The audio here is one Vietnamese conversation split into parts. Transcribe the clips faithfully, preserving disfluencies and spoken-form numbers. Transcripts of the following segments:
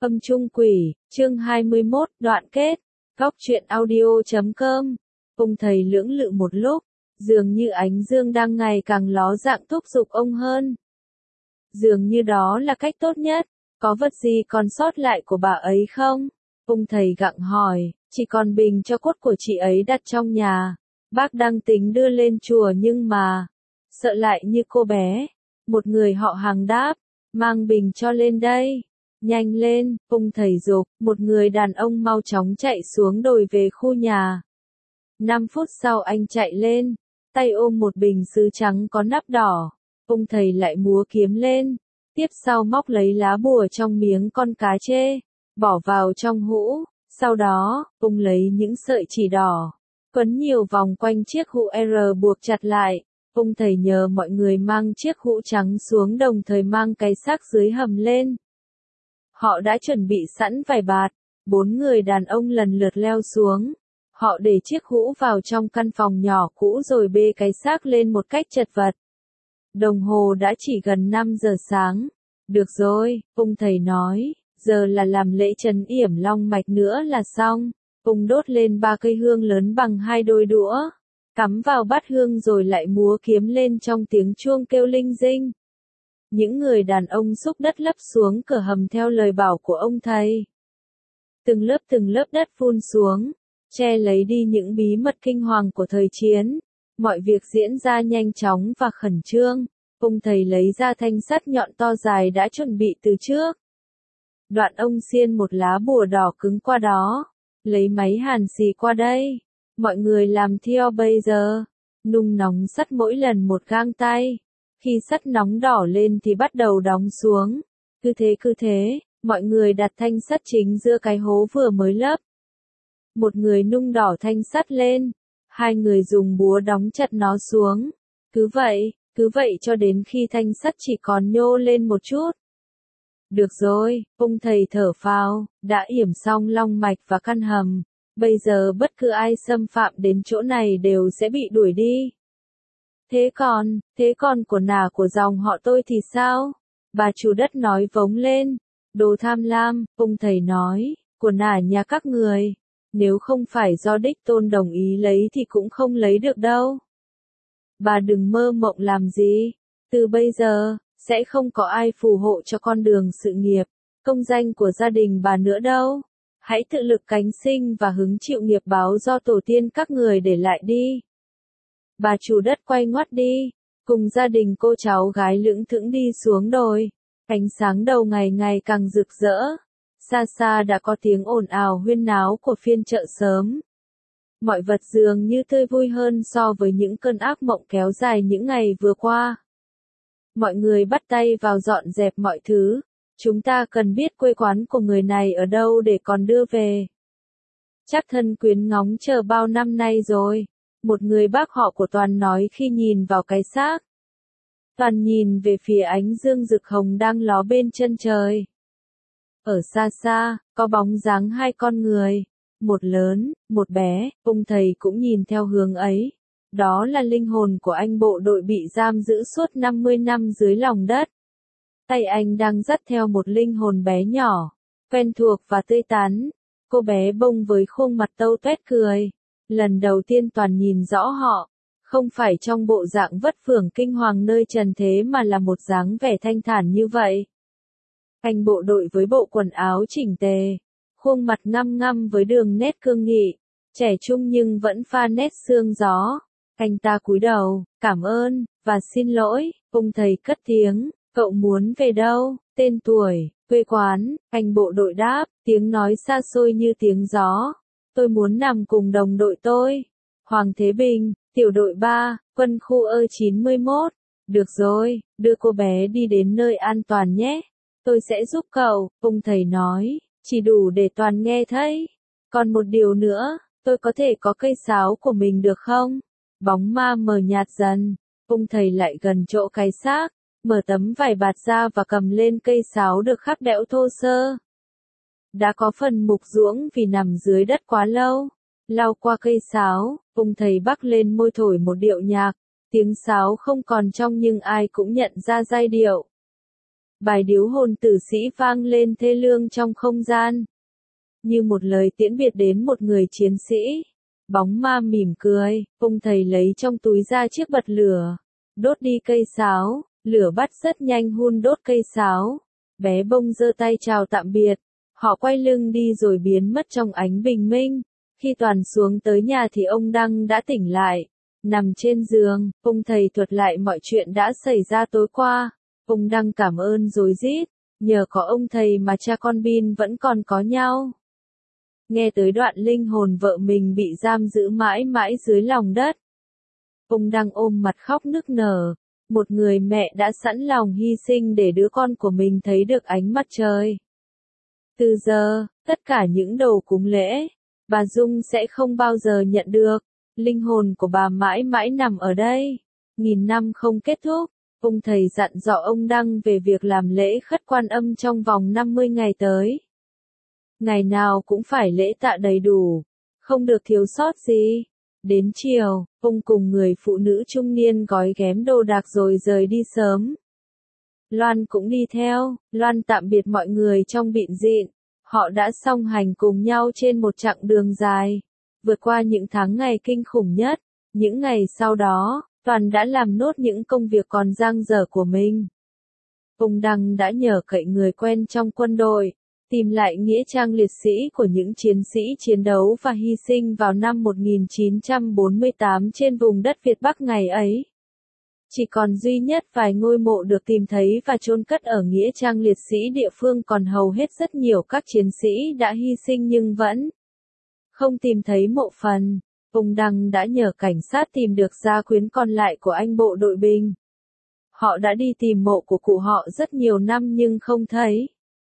Âm Trung Quỷ, chương hai mươi mốt, đoạn kết. Góc truyện audio chấm com. Ông thầy lưỡng lự một lúc, dường như ánh dương đang ngày càng ló dạng thúc giục ông hơn. Dường như đó là cách tốt nhất. Có vật gì còn sót lại của bà ấy không? Ông thầy gặng hỏi, chỉ còn bình cho cốt của chị ấy đặt trong nhà. Bác đang tính đưa lên chùa nhưng mà, sợ lại như cô bé. Một người họ hàng đáp, mang bình cho lên đây. Nhanh lên, ông thầy giục, một người đàn ông mau chóng chạy xuống đồi về khu nhà. Năm phút sau anh chạy lên, tay ôm một bình sứ trắng có nắp đỏ. Ông thầy lại múa kiếm lên, tiếp sau móc lấy lá bùa trong miếng con cá trê, bỏ vào trong hũ, sau đó, ông lấy những sợi chỉ đỏ, quấn nhiều vòng quanh chiếc hũ R buộc chặt lại. Ông thầy nhờ mọi người mang chiếc hũ trắng xuống đồng thời mang cái xác dưới hầm lên. Họ đã chuẩn bị sẵn vải bạt, bốn người đàn ông lần lượt leo xuống. Họ để chiếc hũ vào trong căn phòng nhỏ cũ rồi bê cái xác lên một cách chật vật. Đồng hồ đã chỉ gần năm giờ sáng. Được rồi, ông thầy nói, giờ là làm lễ trấn yểm long mạch nữa là xong. Ông đốt lên ba cây hương lớn bằng hai đôi đũa, cắm vào bát hương rồi lại múa kiếm lên trong tiếng chuông kêu linh dinh. Những người đàn ông xúc đất lấp xuống cửa hầm theo lời bảo của ông thầy. Từng lớp từng lớp đất phun xuống, che lấy đi những bí mật kinh hoàng của thời chiến. Mọi việc diễn ra nhanh chóng và khẩn trương. Ông thầy lấy ra thanh sắt nhọn to dài đã chuẩn bị từ trước. Đoạn ông xiên một lá bùa đỏ cứng qua đó. Lấy máy hàn xì qua đây. Mọi người làm theo bây giờ. Nung nóng sắt mỗi lần một gang tay. Khi sắt nóng đỏ lên thì bắt đầu đóng xuống. Cứ thế cứ thế, mọi người đặt thanh sắt chính giữa cái hố vừa mới lấp. Một người nung đỏ thanh sắt lên. Hai người dùng búa đóng chặt nó xuống. Cứ vậy, cứ vậy cho đến khi thanh sắt chỉ còn nhô lên một chút. Được rồi, ông thầy thở phào, đã yểm xong long mạch và căn hầm. Bây giờ bất cứ ai xâm phạm đến chỗ này đều sẽ bị đuổi đi. Thế còn, thế còn của nà của dòng họ tôi thì sao? Bà chủ đất nói vống lên. Đồ tham lam, ông thầy nói, của nà nhà các người. Nếu không phải do đích tôn đồng ý lấy thì cũng không lấy được đâu. Bà đừng mơ mộng làm gì. Từ bây giờ, sẽ không có ai phù hộ cho con đường sự nghiệp, công danh của gia đình bà nữa đâu. Hãy tự lực cánh sinh và hứng chịu nghiệp báo do tổ tiên các người để lại đi. Bà chủ đất quay ngoắt đi, cùng gia đình cô cháu gái lững thững đi xuống đồi. Ánh sáng đầu ngày ngày càng rực rỡ. Xa xa đã có tiếng ồn ào huyên náo của phiên chợ sớm. Mọi vật dường như tươi vui hơn so với những cơn ác mộng kéo dài những ngày vừa qua. Mọi người bắt tay vào dọn dẹp mọi thứ. Chúng ta cần biết quê quán của người này ở đâu để còn đưa về. Chắc thân quyến ngóng chờ bao năm nay rồi. Một người bác họ của Toàn nói khi nhìn vào cái xác. Toàn nhìn về phía ánh dương rực hồng đang ló bên chân trời. Ở xa xa, có bóng dáng hai con người. Một lớn, một bé, ông thầy cũng nhìn theo hướng ấy. Đó là linh hồn của anh bộ đội bị giam giữ suốt năm mươi năm dưới lòng đất. Tay anh đang dắt theo một linh hồn bé nhỏ, quen thuộc và tươi tắn. Cô bé bông với khuôn mặt tâu tuét cười. Lần đầu tiên Toàn nhìn rõ họ, không phải trong bộ dạng vất phưởng kinh hoàng nơi trần thế mà là một dáng vẻ thanh thản như vậy. Anh bộ đội với bộ quần áo chỉnh tề, khuôn mặt ngăm ngăm với đường nét cương nghị, trẻ trung nhưng vẫn pha nét sương gió. Anh ta cúi đầu, cảm ơn, và xin lỗi, ông thầy cất tiếng, cậu muốn về đâu, tên tuổi, quê quán, anh bộ đội đáp, tiếng nói xa xôi như tiếng gió. Tôi muốn nằm cùng đồng đội tôi. Hoàng Thế Bình, tiểu đội ba, quân khu E chín mươi mốt. Được rồi, đưa cô bé đi đến nơi an toàn nhé. Tôi sẽ giúp cậu, ông thầy nói, chỉ đủ để Toàn nghe thấy. Còn một điều nữa, tôi có thể có cây sáo của mình được không? Bóng ma mờ nhạt dần, ông thầy lại gần chỗ cái xác, mở tấm vải bạt ra và cầm lên cây sáo được khắc đẽo thô sơ. Đã có phần mục ruỗng vì nằm dưới đất quá lâu. Lau qua cây sáo, ông thầy bắc lên môi thổi một điệu nhạc. Tiếng sáo không còn trong nhưng ai cũng nhận ra giai điệu. Bài điếu hồn tử sĩ vang lên thê lương trong không gian. Như một lời tiễn biệt đến một người chiến sĩ. Bóng ma mỉm cười, ông thầy lấy trong túi ra chiếc bật lửa. Đốt đi cây sáo, lửa bắt rất nhanh hun đốt cây sáo. Bé bông giơ tay chào tạm biệt. Họ quay lưng đi rồi biến mất trong ánh bình minh. Khi Toàn xuống tới nhà thì ông Đăng đã tỉnh lại. Nằm trên giường, ông thầy thuật lại mọi chuyện đã xảy ra tối qua. Ông Đăng cảm ơn rối rít. Nhờ có ông thầy mà cha con Bin vẫn còn có nhau. Nghe tới đoạn linh hồn vợ mình bị giam giữ mãi mãi dưới lòng đất. Ông Đăng ôm mặt khóc nức nở. Một người mẹ đã sẵn lòng hy sinh để đứa con của mình thấy được ánh mặt trời. Từ giờ, tất cả những đồ cúng lễ, bà Dung sẽ không bao giờ nhận được. Linh hồn của bà mãi mãi nằm ở đây. Nghìn năm không kết thúc. Ông thầy dặn dò ông Đăng về việc làm lễ khất Quan Âm trong vòng năm mươi ngày tới. Ngày nào cũng phải lễ tạ đầy đủ, không được thiếu sót gì. Đến chiều, ông cùng người phụ nữ trung niên gói ghém đồ đạc rồi rời đi sớm. Loan cũng đi theo. Loan tạm biệt mọi người trong bịn dịn. Họ đã song hành cùng nhau trên một chặng đường dài, vượt qua những tháng ngày kinh khủng nhất. Những ngày sau đó, Toàn đã làm nốt những công việc còn dang dở của mình. Ông Đăng đã nhờ cậy người quen trong quân đội, tìm lại nghĩa trang liệt sĩ của những chiến sĩ chiến đấu và hy sinh vào năm một nghìn chín trăm bốn mươi tám trên vùng đất Việt Bắc ngày ấy. Chỉ còn duy nhất vài ngôi mộ được tìm thấy và chôn cất ở nghĩa trang liệt sĩ địa phương, còn hầu hết rất nhiều các chiến sĩ đã hy sinh nhưng vẫn không tìm thấy mộ phần. Ông Đăng đã nhờ cảnh sát tìm được gia quyến còn lại của anh bộ đội binh. Họ đã đi tìm mộ của cụ họ rất nhiều năm nhưng không thấy,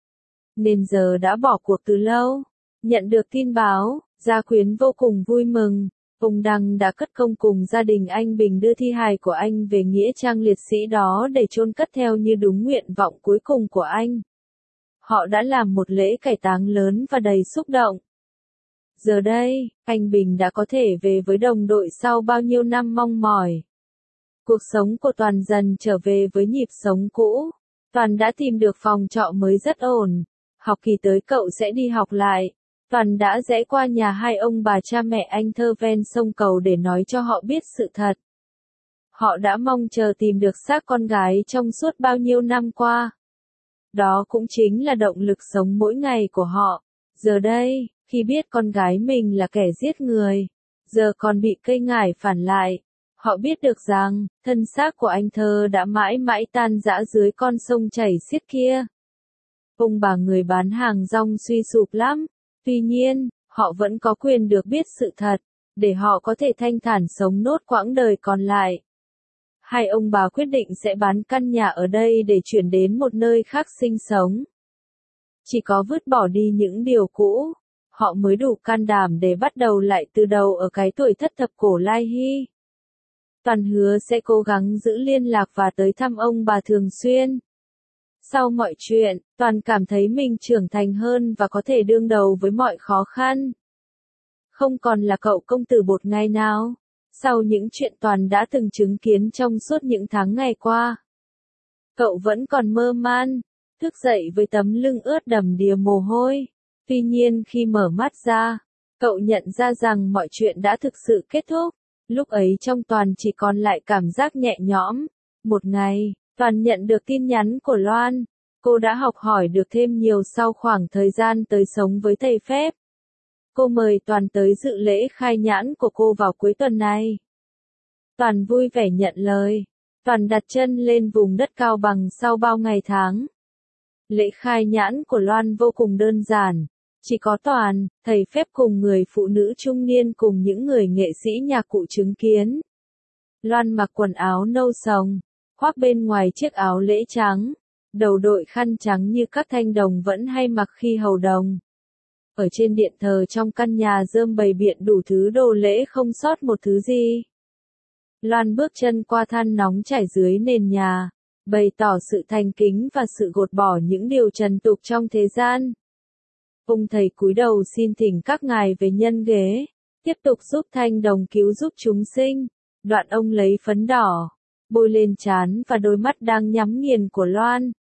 nên giờ đã bỏ cuộc từ lâu. Nhận được tin báo, gia quyến vô cùng vui mừng. Ông Đăng đã cất công cùng gia đình anh Bình đưa thi hài của anh về nghĩa trang liệt sĩ đó để chôn cất theo như đúng nguyện vọng cuối cùng của anh. Họ đã làm một lễ cải táng lớn và đầy xúc động. Giờ đây, anh Bình đã có thể về với đồng đội sau bao nhiêu năm mong mỏi. Cuộc sống của Toàn dần trở về với nhịp sống cũ. Toàn đã tìm được phòng trọ mới rất ổn. Học kỳ tới cậu sẽ đi học lại. Toàn đã rẽ qua nhà hai ông bà cha mẹ anh Thơ ven sông Cầu để nói cho họ biết sự thật. Họ đã mong chờ tìm được xác con gái trong suốt bao nhiêu năm qua. Đó cũng chính là động lực sống mỗi ngày của họ. Giờ đây, khi biết con gái mình là kẻ giết người, giờ còn bị cây ngải phản lại, họ biết được rằng, thân xác của anh Thơ đã mãi mãi tan rã dưới con sông chảy xiết kia. Ông bà người bán hàng rong suy sụp lắm. Tuy nhiên, họ vẫn có quyền được biết sự thật, để họ có thể thanh thản sống nốt quãng đời còn lại. Hai ông bà quyết định sẽ bán căn nhà ở đây để chuyển đến một nơi khác sinh sống. Chỉ có vứt bỏ đi những điều cũ, họ mới đủ can đảm để bắt đầu lại từ đầu ở cái tuổi thất thập cổ lai hy. Toàn hứa sẽ cố gắng giữ liên lạc và tới thăm ông bà thường xuyên. Sau mọi chuyện, Toàn cảm thấy mình trưởng thành hơn và có thể đương đầu với mọi khó khăn. Không còn là cậu công tử bột ngày nào. Sau những chuyện Toàn đã từng chứng kiến trong suốt những tháng ngày qua, cậu vẫn còn mơ man, thức dậy với tấm lưng ướt đầm đìa mồ hôi. Tuy nhiên khi mở mắt ra, cậu nhận ra rằng mọi chuyện đã thực sự kết thúc. Lúc ấy trong Toàn chỉ còn lại cảm giác nhẹ nhõm. Một ngày, Toàn nhận được tin nhắn của Loan. Cô đã học hỏi được thêm nhiều sau khoảng thời gian tới sống với thầy Phép. Cô mời Toàn tới dự lễ khai nhãn của cô vào cuối tuần này. Toàn vui vẻ nhận lời. Toàn đặt chân lên vùng đất cao bằng sau bao ngày tháng. Lễ khai nhãn của Loan vô cùng đơn giản. Chỉ có Toàn, thầy Phép cùng người phụ nữ trung niên cùng những người nghệ sĩ nhạc cụ chứng kiến. Loan mặc quần áo nâu sòng, khoác bên ngoài chiếc áo lễ trắng, đầu đội khăn trắng như các thanh đồng vẫn hay mặc khi hầu đồng. Ở trên điện thờ trong căn nhà rơm bày biện đủ thứ đồ lễ không sót một thứ gì. Loan bước chân qua than nóng chảy dưới nền nhà, bày tỏ sự thành kính và sự gột bỏ những điều trần tục trong thế gian. Ông thầy cúi đầu xin thỉnh các ngài về nhân ghế, tiếp tục giúp thanh đồng cứu giúp chúng sinh. Đoạn ông lấy phấn đỏ, bôi lên trán và đôi mắt đang nhắm nghiền của Loan.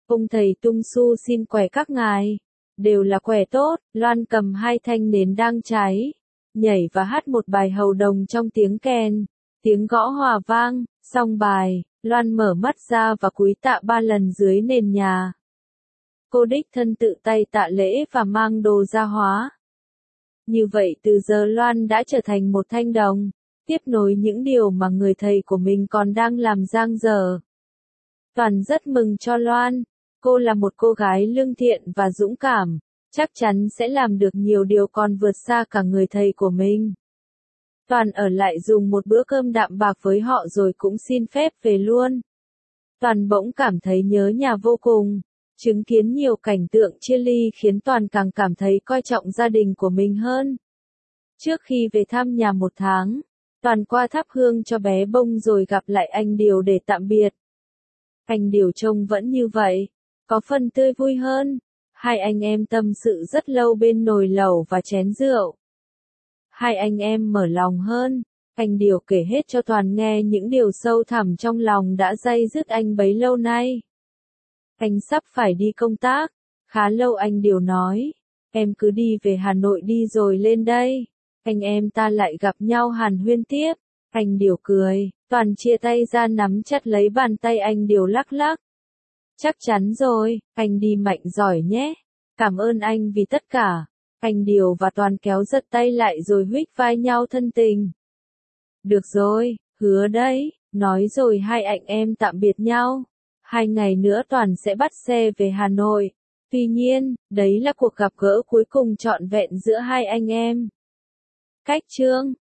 Ông thầy tung su xin quẻ các ngài. Đều là quẻ tốt, Loan cầm hai thanh nến đang cháy. Nhảy và hát một bài hầu đồng trong tiếng kèn. Tiếng gõ hòa vang, xong bài, Loan mở mắt ra và cúi tạ ba lần dưới nền nhà. Cô đích thân tự tay tạ lễ và mang đồ ra hóa. Như vậy từ giờ Loan đã trở thành một thanh đồng, tiếp nối những điều mà người thầy của mình còn đang làm dang dở. Toàn rất mừng cho Loan, cô là một cô gái lương thiện và dũng cảm, chắc chắn sẽ làm được nhiều điều còn vượt xa cả người thầy của mình. Toàn ở lại dùng một bữa cơm đạm bạc với họ rồi cũng xin phép về luôn. Toàn bỗng cảm thấy nhớ nhà vô cùng. Chứng kiến nhiều cảnh tượng chia ly khiến Toàn càng cảm thấy coi trọng gia đình của mình hơn. Trước khi về thăm nhà một tháng, Toàn qua thắp hương cho bé Bông rồi gặp lại anh Điều để tạm biệt. Anh Điều trông vẫn như vậy, có phần tươi vui hơn. Hai anh em tâm sự rất lâu bên nồi lẩu và chén rượu. Hai anh em mở lòng hơn. Anh Điều kể hết cho Toàn nghe những điều sâu thẳm trong lòng đã day dứt anh bấy lâu nay. Anh sắp phải đi công tác. Khá lâu anh Điều nói. Em cứ đi về Hà Nội đi rồi lên đây. Anh em ta lại gặp nhau hàn huyên tiếp. Anh Điều cười. Toàn chia tay ra nắm chặt lấy bàn tay anh Điều lắc lắc. Chắc chắn rồi, anh đi mạnh giỏi nhé. Cảm ơn anh vì tất cả. Anh Điều và Toàn kéo giật tay lại rồi huých vai nhau thân tình. Được rồi, hứa đấy, nói rồi hai anh em tạm biệt nhau. Hai ngày nữa Toàn sẽ bắt xe về Hà Nội. Tuy nhiên, đấy là cuộc gặp gỡ cuối cùng trọn vẹn giữa hai anh em. Cách chương